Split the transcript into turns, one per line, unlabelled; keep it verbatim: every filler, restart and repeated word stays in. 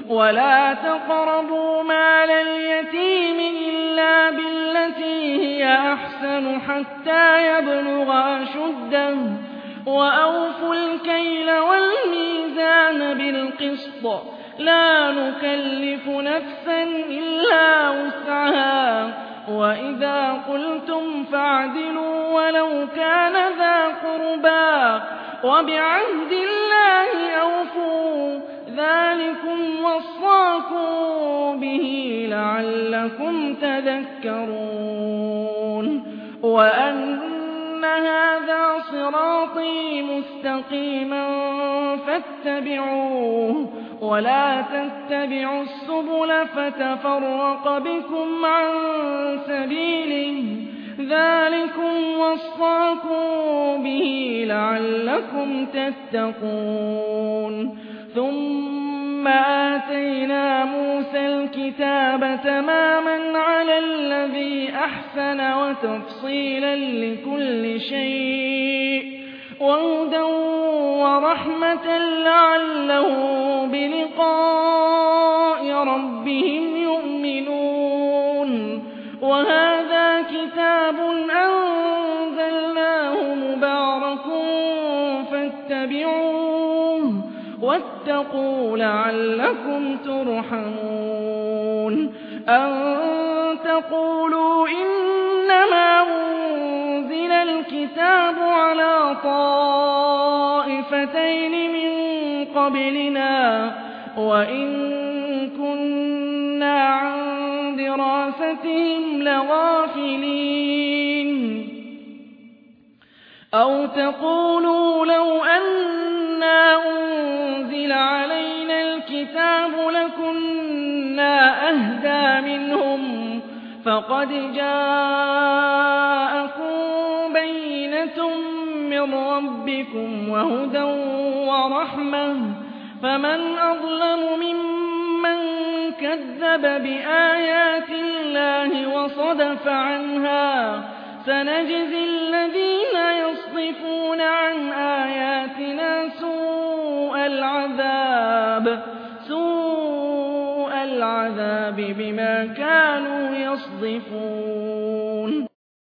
ولا تقربوا مال اليتيم إلا بالتي هي أحسن حتى يبلغ أشده وأوفوا الكيل والميزان بالقسط لا نكلف نفسا إلا وسعها وإذا قلتم فاعدلوا ولو كان ذا قربى وبعهد الله أوفوا ذلكم وصاكم به لعلكم تذكرون وأن هذا صراطي مستقيما فاتبعوه ولا تتبعوا السبل فتفرق بكم عن سبيله ذلكم وصاكم به لعلكم تتقون ثم آتينا موسى الكتاب تماما على الذي أحسن وتفصيلا لكل شيء وهدى ورحمة لعلهم بلقاء ربهم يؤمنون وهذا كتاب أنزلناه مبارك فاتبعوه واتقوا لعلكم ترحمون أن تقولوا إنما أنزل الكتاب على طائفتين من قبلنا وإن كنا عن دراستهم لغافلين أو تقولوا لو أنا أنزل علينا الكتاب لكنا أهدى منهم فقد جاءكم بينة من ربكم وهدى ورحمة فمن أظلم ممن كذب بآيات الله وصدف عنها سنجزي الذين يصدفون عن آياتنا سوء العذاب سوء العذاب بما كانوا يصدفون